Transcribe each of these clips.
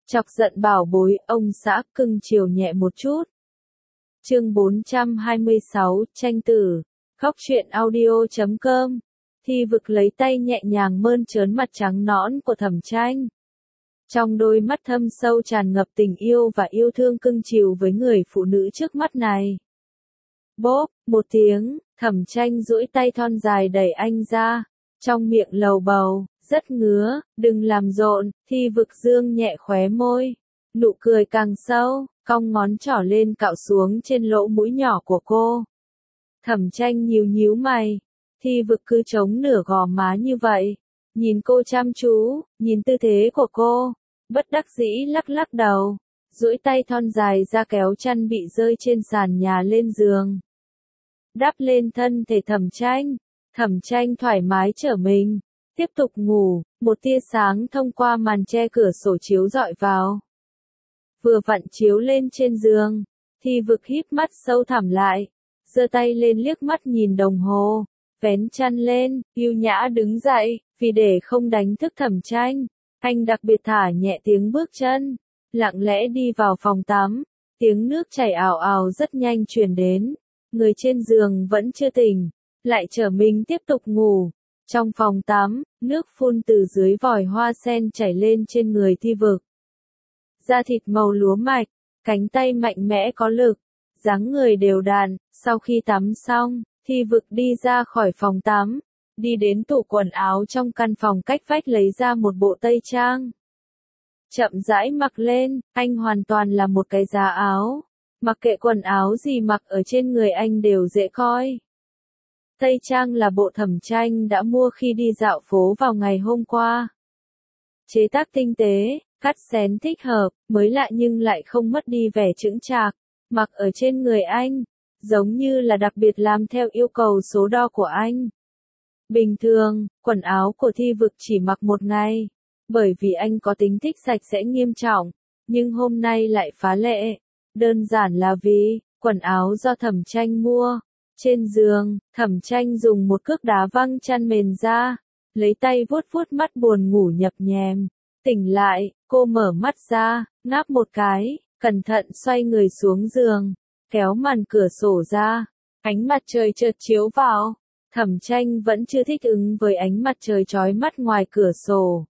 Chọc giận bảo bối, ông xã cưng chiều nhẹ một chút. Chương 426, tranh tử. Khóc chuyện audio.com. Thi vực lấy tay nhẹ nhàng mơn trớn mặt trắng nõn của Thẩm Tranh. Trong đôi mắt thâm sâu tràn ngập tình yêu và yêu thương cưng chiều với người phụ nữ trước mắt này. Bốp, một tiếng, Thẩm Tranh duỗi tay thon dài đẩy anh ra. Trong miệng lầu bầu, rất ngứa, đừng làm rộn, Thi vực dương nhẹ khóe môi. Nụ cười càng sâu, cong ngón trỏ lên cạo xuống trên lỗ mũi nhỏ của cô. Thẩm Tranh nhíu nhíu mày. Thi vực cứ chống nửa gò má như vậy. Nhìn cô chăm chú, nhìn tư thế của cô. Bất đắc dĩ lắc lắc đầu. Duỗi tay thon dài ra kéo chăn bị rơi trên sàn nhà lên giường. Đắp lên thân thể Thẩm Tranh. Thẩm Tranh thoải mái trở mình. Tiếp tục ngủ, một tia sáng thông qua màn che cửa sổ chiếu rọi vào. Vừa vặn chiếu lên trên giường. Thi vực híp mắt sâu thẳm lại. Giơ tay lên liếc mắt nhìn đồng hồ. Vén chăn lên, yêu nhã đứng dậy, vì để không đánh thức Thẩm Tranh. Anh đặc biệt thả nhẹ tiếng bước chân. Lặng lẽ đi vào phòng tắm. Tiếng nước chảy ào ào rất nhanh truyền đến. Người trên giường vẫn chưa tỉnh. Lại trở mình tiếp tục ngủ. Trong phòng tắm, nước phun từ dưới vòi hoa sen chảy lên trên người Thi vực. Da thịt màu lúa mạch, cánh tay mạnh mẽ có lực, dáng người đều đặn. Sau khi tắm xong, Thi vực đi ra khỏi phòng tắm, đi đến tủ quần áo trong căn phòng cách vách lấy ra một bộ tây trang. Chậm rãi mặc lên, anh hoàn toàn là một cái giá áo. Mặc kệ quần áo gì mặc ở trên người anh đều dễ coi. Tây trang là bộ Thẩm Tranh đã mua khi đi dạo phố vào ngày hôm qua. Chế tác tinh tế, cắt xén thích hợp, mới lạ nhưng lại không mất đi vẻ chững chạc. Mặc ở trên người anh, giống như là đặc biệt làm theo yêu cầu số đo của anh. Bình thường, quần áo của Thi vực chỉ mặc một ngày, bởi vì anh có tính thích sạch sẽ nghiêm trọng, nhưng hôm nay lại phá lệ. Đơn giản là vì, quần áo do Thẩm Tranh mua. Trên giường, Thẩm Tranh dùng một cước đá văng chăn mền ra, lấy tay vuốt vuốt mắt buồn ngủ nhập nhèm. Tỉnh lại, cô mở mắt ra, ngáp một cái, cẩn thận xoay người xuống giường, kéo màn cửa sổ ra. Ánh mặt trời chợt chiếu vào. Thẩm Tranh vẫn chưa thích ứng với ánh mặt trời chói mắt ngoài cửa sổ.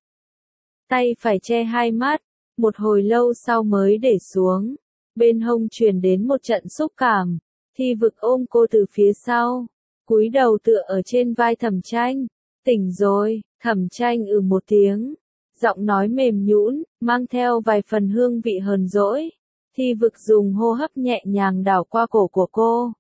Tay phải che hai mắt, một hồi lâu sau mới để xuống. Bên hông truyền đến một trận xúc cảm. Thi vực ôm cô từ phía sau, cúi đầu tựa ở trên vai Thẩm Tranh. Tỉnh rồi, Thẩm Tranh một tiếng. Giọng nói mềm nhũn, mang theo vài phần hương vị hờn dỗi. Thi vực dùng hô hấp nhẹ nhàng đảo qua cổ của cô.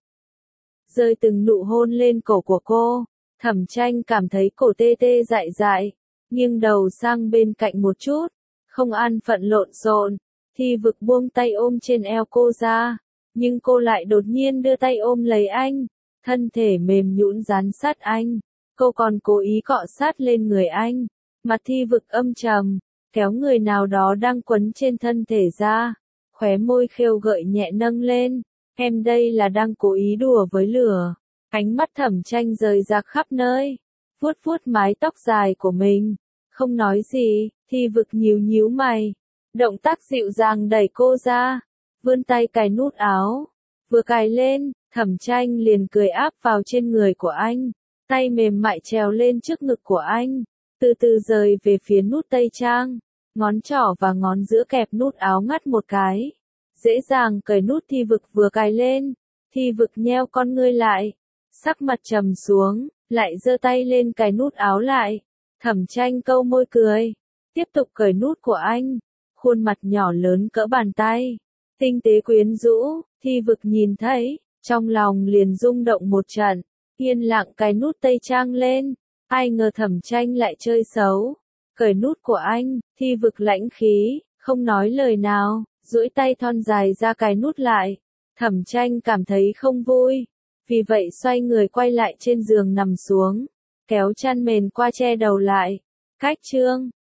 Rơi từng nụ hôn lên cổ của cô. Thẩm Tranh cảm thấy cổ tê tê dại dại, nghiêng đầu sang bên cạnh một chút. Không an phận lộn xộn. Thi vực buông tay ôm trên eo cô ra. Nhưng cô lại đột nhiên đưa tay ôm lấy anh. Thân thể mềm nhũn dán sát anh. Cô còn cố ý cọ sát lên người anh. Mặt Thi vực âm trầm, kéo người nào đó đang quấn trên thân thể ra. Khóe môi khêu gợi nhẹ nâng lên. Em đây là đang cố ý đùa với lửa. Ánh mắt Thẩm Tranh rời rạc khắp nơi. Vuốt vuốt mái tóc dài của mình. Không nói gì, Thi vực nhíu nhíu mày. Động tác dịu dàng đẩy cô ra. Vươn tay cài nút áo. Vừa cài lên, Thẩm Tranh liền cười áp vào trên người của anh. Tay mềm mại trèo lên trước ngực của anh. Từ từ rời về phía nút tây trang. Ngón trỏ và ngón giữa kẹp nút áo ngắt một cái. Dễ dàng cởi nút. Thi vực vừa cài lên. Thi vực nheo con ngươi lại. Sắc mặt trầm xuống, lại giơ tay lên cài nút áo lại. Thẩm Tranh câu môi cười. Tiếp tục cởi nút của anh. Khuôn mặt nhỏ lớn cỡ bàn tay. Tinh tế quyến rũ, Thi vực nhìn thấy, trong lòng liền rung động một trận. Yên lặng cài nút tây trang lên. Ai ngờ Thẩm Tranh lại chơi xấu. Cởi nút của anh, Thi vực lãnh khí, không nói lời nào, duỗi tay thon dài ra cài nút lại. Thẩm Tranh cảm thấy không vui. Vì vậy xoay người quay lại trên giường nằm xuống. Kéo chăn mền qua che đầu lại. Cách chương